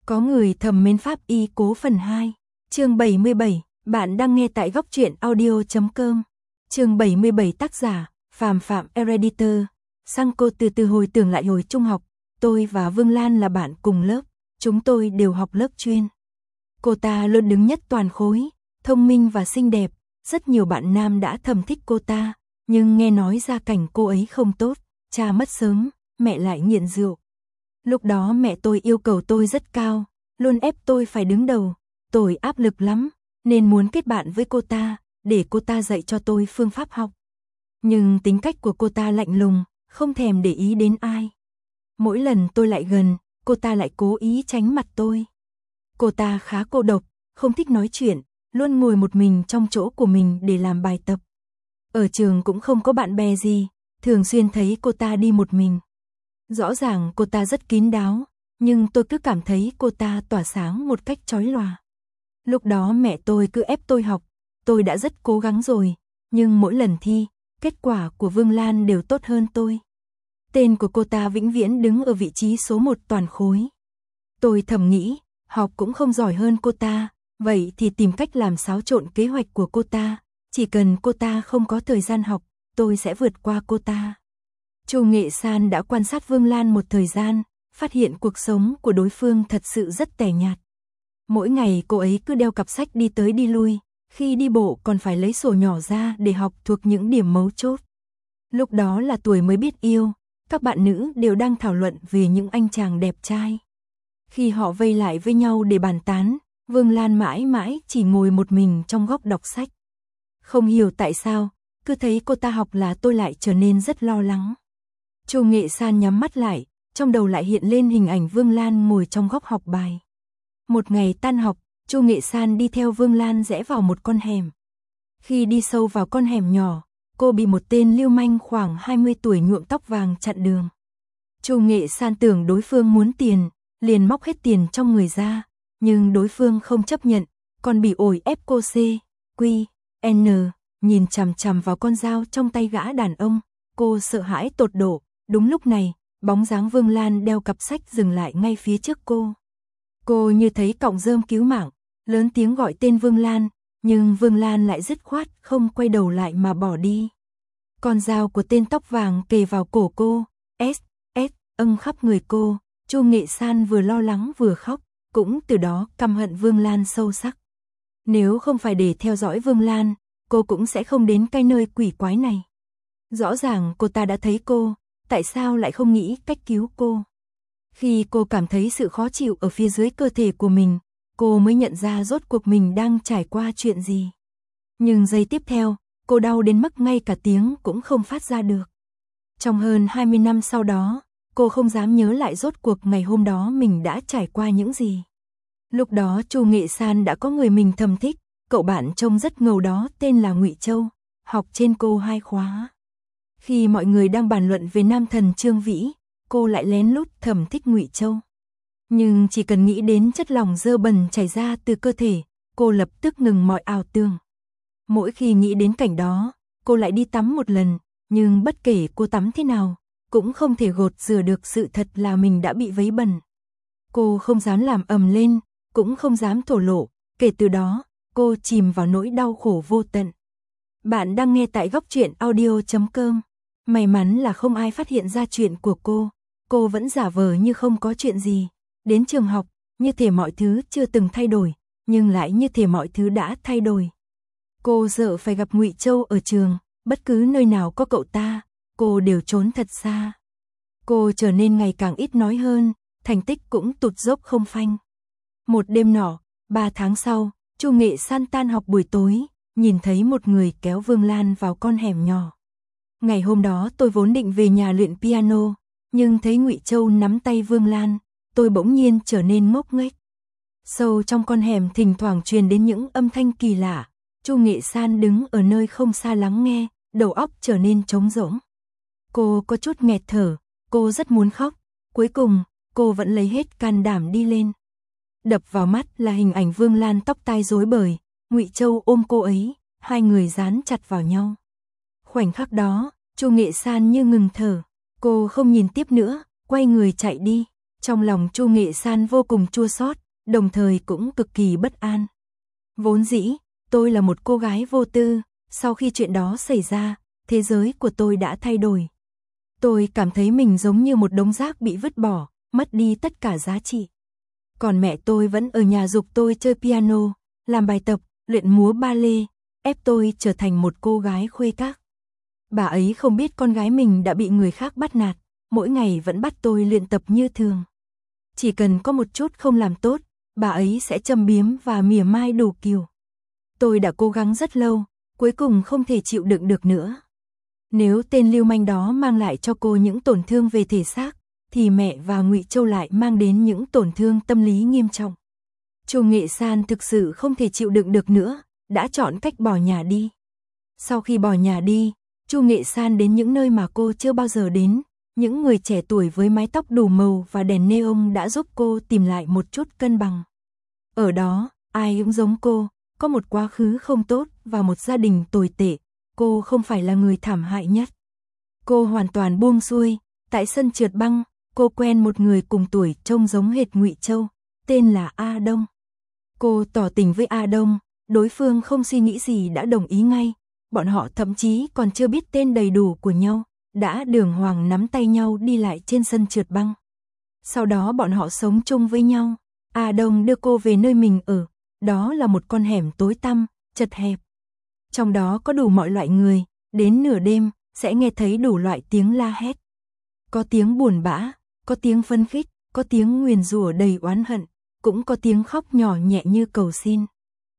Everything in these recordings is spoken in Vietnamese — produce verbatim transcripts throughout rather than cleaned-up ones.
Có người thầm mến pháp y cố phần hai, chương bảy mươi bảy, bạn đang nghe tại góc truyện audio chấm com. Chương bảy mươi bảy tác giả, Phàm Phạm Editor. Sang cô từ từ hồi tưởng lại hồi trung học, tôi và Vương Lan là bạn cùng lớp, chúng tôi đều học lớp chuyên. Cô ta luôn đứng nhất toàn khối, thông minh và xinh đẹp, rất nhiều bạn nam đã thầm thích cô ta, nhưng nghe nói gia cảnh cô ấy không tốt, cha mất sớm, mẹ lại nghiện rượu. Lúc đó mẹ tôi yêu cầu tôi rất cao, luôn ép tôi phải đứng đầu, tôi áp lực lắm, nên muốn kết bạn với cô ta, để cô ta dạy cho tôi phương pháp học. Nhưng tính cách của cô ta lạnh lùng, không thèm để ý đến ai. Mỗi lần tôi lại gần, cô ta lại cố ý tránh mặt tôi. Cô ta khá cô độc, không thích nói chuyện, luôn ngồi một mình trong chỗ của mình để làm bài tập. Ở trường cũng không có bạn bè gì, thường xuyên thấy cô ta đi một mình. Rõ ràng cô ta rất kín đáo, nhưng tôi cứ cảm thấy cô ta tỏa sáng một cách chói lòa. Lúc đó mẹ tôi cứ ép tôi học, tôi đã rất cố gắng rồi, nhưng mỗi lần thi, kết quả của Vương Lan đều tốt hơn tôi. Tên của cô ta vĩnh viễn đứng ở vị trí số một toàn khối. Tôi thầm nghĩ, học cũng không giỏi hơn cô ta, vậy thì tìm cách làm xáo trộn kế hoạch của cô ta, chỉ cần cô ta không có thời gian học, tôi sẽ vượt qua cô ta. Chu Nghệ San đã quan sát Vương Lan một thời gian, phát hiện cuộc sống của đối phương thật sự rất tẻ nhạt. Mỗi ngày cô ấy cứ đeo cặp sách đi tới đi lui, khi đi bộ còn phải lấy sổ nhỏ ra để học thuộc những điểm mấu chốt. Lúc đó là tuổi mới biết yêu, các bạn nữ đều đang thảo luận về những anh chàng đẹp trai. Khi họ vây lại với nhau để bàn tán, Vương Lan mãi mãi chỉ ngồi một mình trong góc đọc sách. Không hiểu tại sao, cứ thấy cô ta học là tôi lại trở nên rất lo lắng. Chu Nghệ San nhắm mắt lại, trong đầu lại hiện lên hình ảnh Vương Lan ngồi trong góc học bài. Một ngày tan học, Chu Nghệ San đi theo Vương Lan rẽ vào một con hẻm. Khi đi sâu vào con hẻm nhỏ, cô bị một tên lưu manh khoảng hai mươi tuổi nhuộm tóc vàng chặn đường. Chu Nghệ San tưởng đối phương muốn tiền, liền móc hết tiền trong người ra, nhưng đối phương không chấp nhận, còn bị ổi ép cô C, Q, N, nhìn chằm chằm vào con dao trong tay gã đàn ông, cô sợ hãi tột độ. Đúng lúc này, bóng dáng Vương Lan đeo cặp sách dừng lại ngay phía trước cô. Cô như thấy cọng rơm cứu mạng, lớn tiếng gọi tên Vương Lan, nhưng Vương Lan lại dứt khoát không quay đầu lại mà bỏ đi. Con dao của tên tóc vàng kề vào cổ cô, S, S, âng khắp người cô, Chu Nghệ San vừa lo lắng vừa khóc, cũng từ đó căm hận Vương Lan sâu sắc. Nếu không phải để theo dõi Vương Lan, cô cũng sẽ không đến cái nơi quỷ quái này. Rõ ràng cô ta đã thấy cô, tại sao lại không nghĩ cách cứu cô? Khi cô cảm thấy sự khó chịu ở phía dưới cơ thể của mình, cô mới nhận ra rốt cuộc mình đang trải qua chuyện gì. Nhưng giây tiếp theo, cô đau đến mức ngay cả tiếng cũng không phát ra được. Trong hơn hai mươi năm sau đó, cô không dám nhớ lại rốt cuộc ngày hôm đó mình đã trải qua những gì. Lúc đó Chu Nghệ San đã có người mình thầm thích, cậu bạn trông rất ngầu đó tên là Ngụy Châu, học trên cô hai khóa. Khi mọi người đang bàn luận về nam thần Trương Vĩ, cô lại lén lút thầm thích Ngụy Châu. Nhưng chỉ cần nghĩ đến chất lỏng dơ bẩn chảy ra từ cơ thể, cô lập tức ngừng mọi ảo tưởng. Mỗi khi nghĩ đến cảnh đó, cô lại đi tắm một lần, nhưng bất kể cô tắm thế nào, cũng không thể gột rửa được sự thật là mình đã bị vấy bẩn. Cô không dám làm ầm lên, cũng không dám thổ lộ, kể từ đó, cô chìm vào nỗi đau khổ vô tận. Bạn đang nghe tại góc truyện audio chấm com. May mắn là không ai phát hiện ra chuyện của cô, cô vẫn giả vờ như không có chuyện gì. Đến trường học, như thể mọi thứ chưa từng thay đổi, nhưng lại như thể mọi thứ đã thay đổi. Cô sợ phải gặp Ngụy Châu ở trường, bất cứ nơi nào có cậu ta, cô đều trốn thật xa. Cô trở nên ngày càng ít nói hơn, thành tích cũng tụt dốc không phanh. Một đêm nọ, ba tháng sau, Chu Nghệ San tan học buổi tối, nhìn thấy một người kéo Vương Lan vào con hẻm nhỏ. Ngày hôm đó tôi vốn định về nhà luyện piano, nhưng thấy Ngụy Châu nắm tay Vương Lan, tôi bỗng nhiên trở nên ngốc nghếch. Sâu trong con hẻm thỉnh thoảng truyền đến những âm thanh kỳ lạ, Chu Nghệ San đứng ở nơi không xa lắng nghe, đầu óc trở nên trống rỗng. Cô có chút nghẹt thở, cô rất muốn khóc, cuối cùng, cô vẫn lấy hết can đảm đi lên. Đập vào mắt là hình ảnh Vương Lan tóc tai rối bời, Ngụy Châu ôm cô ấy, hai người dán chặt vào nhau. Khoảnh khắc đó, Chu Nghệ San như ngừng thở, cô không nhìn tiếp nữa, quay người chạy đi. Trong lòng Chu Nghệ San vô cùng chua xót, đồng thời cũng cực kỳ bất an. Vốn dĩ, tôi là một cô gái vô tư, sau khi chuyện đó xảy ra, thế giới của tôi đã thay đổi. Tôi cảm thấy mình giống như một đống rác bị vứt bỏ, mất đi tất cả giá trị. Còn mẹ tôi vẫn ở nhà giục tôi chơi piano, làm bài tập, luyện múa ba lê, ép tôi trở thành một cô gái khuê các. Bà ấy không biết con gái mình đã bị người khác bắt nạt, mỗi ngày vẫn bắt tôi luyện tập như thường. Chỉ cần có một chút không làm tốt, bà ấy sẽ châm biếm và mỉa mai đủ kiểu. Tôi đã cố gắng rất lâu, cuối cùng không thể chịu đựng được nữa. Nếu tên lưu manh đó mang lại cho cô những tổn thương về thể xác, thì mẹ và Ngụy Châu lại mang đến những tổn thương tâm lý nghiêm trọng. Chu Nghệ San thực sự không thể chịu đựng được nữa, đã chọn cách bỏ nhà đi. Sau khi bỏ nhà đi, Chu Nghệ San đến những nơi mà cô chưa bao giờ đến, những người trẻ tuổi với mái tóc đủ màu và đèn neon đã giúp cô tìm lại một chút cân bằng. Ở đó, ai cũng giống cô, có một quá khứ không tốt và một gia đình tồi tệ, cô không phải là người thảm hại nhất. Cô hoàn toàn buông xuôi, tại sân trượt băng, cô quen một người cùng tuổi trông giống hệt Ngụy Châu, tên là A Đông. Cô tỏ tình với A Đông, đối phương không suy nghĩ gì đã đồng ý ngay, bọn họ thậm chí còn chưa biết tên đầy đủ của nhau, đã đường hoàng nắm tay nhau đi lại trên sân trượt băng. Sau đó bọn họ sống chung với nhau, A Đông đưa cô về nơi mình ở, đó là một con hẻm tối tăm, chật hẹp. Trong đó có đủ mọi loại người, đến nửa đêm, sẽ nghe thấy đủ loại tiếng la hét. Có tiếng buồn bã, có tiếng phấn khích, có tiếng nguyền rủa đầy oán hận, cũng có tiếng khóc nhỏ nhẹ như cầu xin.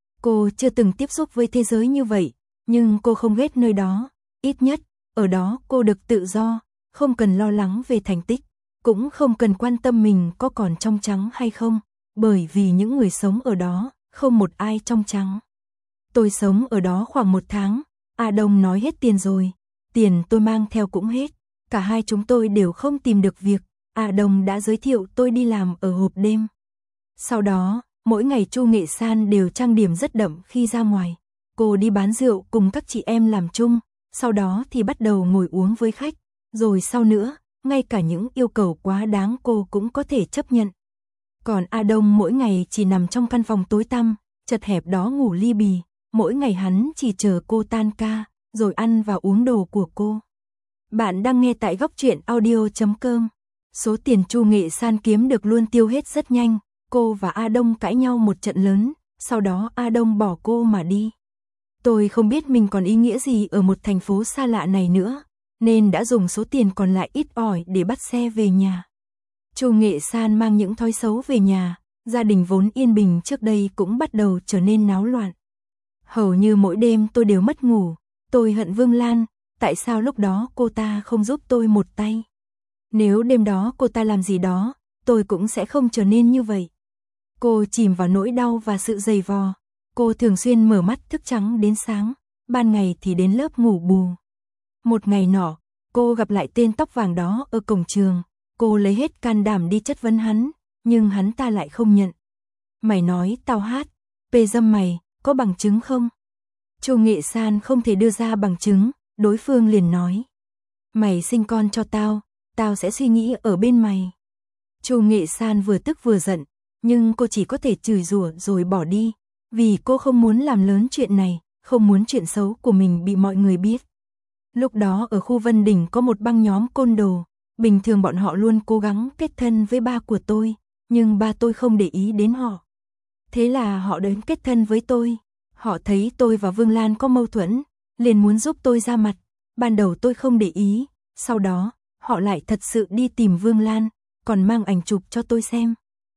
Cô chưa từng tiếp xúc với thế giới như vậy, nhưng cô không ghét nơi đó, ít nhất, ở đó cô được tự do, không cần lo lắng về thành tích, cũng không cần quan tâm mình có còn trong trắng hay không, bởi vì những người sống ở đó, không một ai trong trắng. Tôi sống ở đó khoảng một tháng, A Đông nói hết tiền rồi, tiền tôi mang theo cũng hết, cả hai chúng tôi đều không tìm được việc, A Đông đã giới thiệu tôi đi làm ở hộp đêm. Sau đó, mỗi ngày Chu Nghệ San đều trang điểm rất đậm khi ra ngoài, cô đi bán rượu cùng các chị em làm chung, sau đó thì bắt đầu ngồi uống với khách, rồi sau nữa, ngay cả những yêu cầu quá đáng cô cũng có thể chấp nhận. Còn A Đông mỗi ngày chỉ nằm trong căn phòng tối tăm, chật hẹp đó ngủ li bì, mỗi ngày hắn chỉ chờ cô tan ca, rồi ăn và uống đồ của cô. Bạn đang nghe tại góc truyện audio chấm com. Số tiền Chu Nghệ San kiếm được luôn tiêu hết rất nhanh, cô và A Đông cãi nhau một trận lớn, sau đó A Đông bỏ cô mà đi. Tôi không biết mình còn ý nghĩa gì ở một thành phố xa lạ này nữa, nên đã dùng số tiền còn lại ít ỏi để bắt xe về nhà. Chu Nghệ San mang những thói xấu về nhà, gia đình vốn yên bình trước đây cũng bắt đầu trở nên náo loạn. Hầu như mỗi đêm tôi đều mất ngủ, tôi hận Vương Lan, tại sao lúc đó cô ta không giúp tôi một tay? Nếu đêm đó cô ta làm gì đó, tôi cũng sẽ không trở nên như vậy. Cô chìm vào nỗi đau và sự dày vò, cô thường xuyên mở mắt thức trắng đến sáng, ban ngày thì đến lớp ngủ bù. Một ngày nọ, cô gặp lại tên tóc vàng đó ở cổng trường, cô lấy hết can đảm đi chất vấn hắn, nhưng hắn ta lại không nhận. Mày nói tao hát, pê dâm mày, có bằng chứng không? Chu Nghệ San không thể đưa ra bằng chứng, đối phương liền nói. Mày sinh con cho tao, tao sẽ suy nghĩ ở bên mày. Chu Nghệ San vừa tức vừa giận, nhưng cô chỉ có thể chửi rủa rồi bỏ đi, vì cô không muốn làm lớn chuyện này, không muốn chuyện xấu của mình bị mọi người biết. Lúc đó ở khu Vân Đình có một băng nhóm côn đồ, bình thường bọn họ luôn cố gắng kết thân với ba của tôi, nhưng ba tôi không để ý đến họ. Thế là họ đến kết thân với tôi, họ thấy tôi và Vương Lan có mâu thuẫn, liền muốn giúp tôi ra mặt, ban đầu tôi không để ý, sau đó, họ lại thật sự đi tìm Vương Lan, còn mang ảnh chụp cho tôi xem.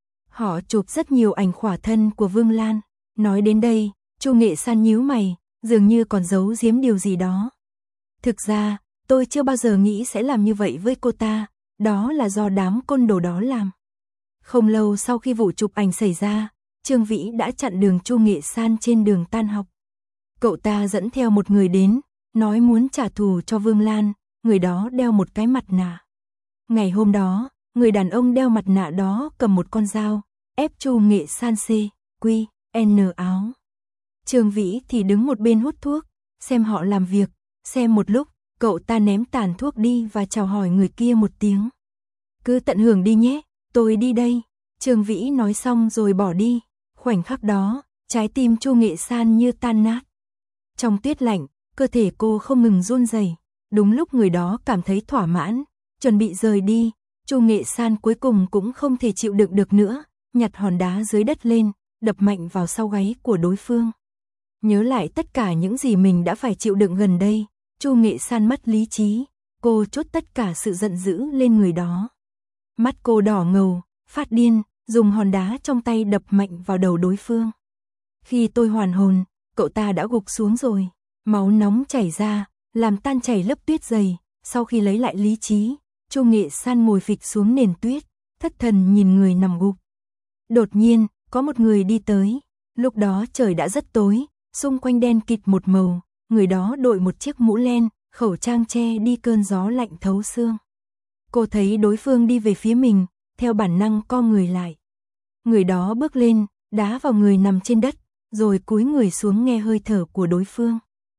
Họ chụp rất nhiều ảnh khỏa thân của Vương Lan, nói đến đây, Chu Nghệ San nhíu mày, dường như còn giấu giếm điều gì đó. Thực ra, tôi chưa bao giờ nghĩ sẽ làm như vậy với cô ta, đó là do đám côn đồ đó làm. Không lâu sau khi vụ chụp ảnh xảy ra, Trương Vĩ đã chặn đường Chu Nghệ San trên đường tan học. Cậu ta dẫn theo một người đến, nói muốn trả thù cho Vương Lan, người đó đeo một cái mặt nạ. Ngày hôm đó, người đàn ông đeo mặt nạ đó cầm một con dao, ép Chu Nghệ San C, Q, N áo. Trương Vĩ thì đứng một bên hút thuốc, xem họ làm việc, xem một lúc, cậu ta ném tàn thuốc đi và chào hỏi người kia một tiếng. Cứ tận hưởng đi nhé, Tôi đi đây, Trương Vĩ nói xong rồi bỏ đi. Khoảnh khắc đó, trái tim Chu Nghệ San như tan nát. Trong tuyết lạnh, cơ thể cô không ngừng run rẩy. Đúng lúc người đó cảm thấy thỏa mãn, chuẩn bị rời đi, Chu Nghệ San cuối cùng cũng không thể chịu đựng được nữa, nhặt hòn đá dưới đất lên, đập mạnh vào sau gáy của đối phương. Nhớ lại tất cả những gì mình đã phải chịu đựng gần đây, Chu Nghệ San mất lý trí, cô trút tất cả sự giận dữ lên người đó. Mắt cô đỏ ngầu, phát điên, dùng hòn đá trong tay đập mạnh vào đầu đối phương. Khi tôi hoàn hồn, cậu ta đã gục xuống rồi, máu nóng chảy ra, làm tan chảy lớp tuyết dày. Sau khi lấy lại lý trí, Chu Nghệ San ngồi phịch xuống nền tuyết, thất thần nhìn người nằm gục. Đột nhiên, có một người đi tới, lúc đó trời đã rất tối, xung quanh đen kịt một màu, người đó đội một chiếc mũ len, khẩu trang che đi cơn gió lạnh thấu xương. Cô thấy đối phương đi về phía mình, theo bản năng co người lại. Người đó bước lên, đá vào người nằm trên đất, rồi cúi người xuống nghe hơi thở của đối phương.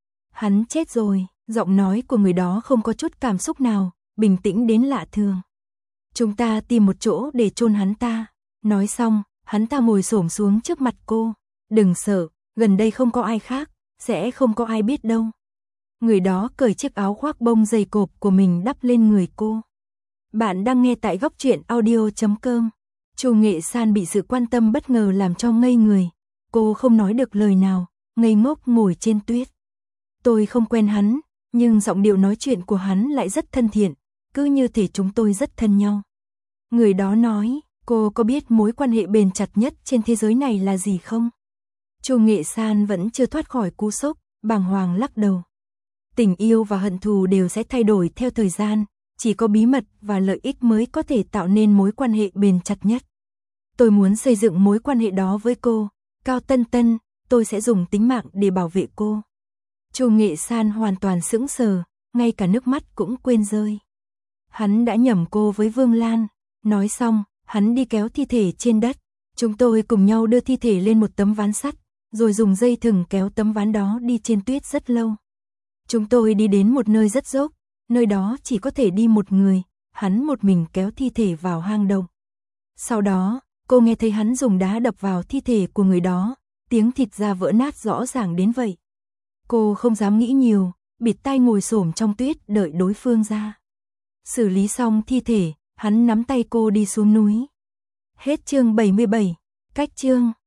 Hắn chết rồi, giọng nói của người đó không có chút cảm xúc nào, bình tĩnh đến lạ thường. Chúng ta tìm một chỗ để chôn hắn ta. Nói xong, hắn ta ngồi xổm xuống trước mặt cô. Đừng sợ, gần đây không có ai khác, sẽ không có ai biết đâu. Người đó cởi chiếc áo khoác bông dày cộp của mình đắp lên người cô. Bạn đang nghe tại góc truyện audio chấm com. Chu Nghệ San bị sự quan tâm bất ngờ làm cho ngây người. Cô không nói được lời nào, ngây ngốc ngồi trên tuyết. Tôi không quen hắn, nhưng giọng điệu nói chuyện của hắn lại rất thân thiện, cứ như thể chúng tôi rất thân nhau. Người đó nói, cô có biết mối quan hệ bền chặt nhất trên thế giới này là gì không? Chu Nghệ San vẫn chưa thoát khỏi cú sốc, bàng hoàng lắc đầu. Tình yêu và hận thù đều sẽ thay đổi theo thời gian, chỉ có bí mật và lợi ích mới có thể tạo nên mối quan hệ bền chặt nhất. Tôi muốn xây dựng mối quan hệ đó với cô, Cao Tân Tân, tôi sẽ dùng tính mạng để bảo vệ cô. Chu Nghệ San hoàn toàn sững sờ, ngay cả nước mắt cũng quên rơi. Hắn đã nhầm cô với Vương Lan. Nói xong, hắn đi kéo thi thể trên đất. Chúng tôi cùng nhau đưa thi thể lên một tấm ván sắt, rồi dùng dây thừng kéo tấm ván đó đi trên tuyết rất lâu. Chúng tôi đi đến một nơi rất dốc, nơi đó chỉ có thể đi một người, hắn một mình kéo thi thể vào hang động. Sau đó, cô nghe thấy hắn dùng đá đập vào thi thể của người đó, tiếng thịt da vỡ nát rõ ràng đến vậy. Cô không dám nghĩ nhiều, bịt tai ngồi xổm trong tuyết đợi đối phương ra. Xử lý xong thi thể, hắn nắm tay cô đi xuống núi. Hết chương bảy mươi bảy, cách chương.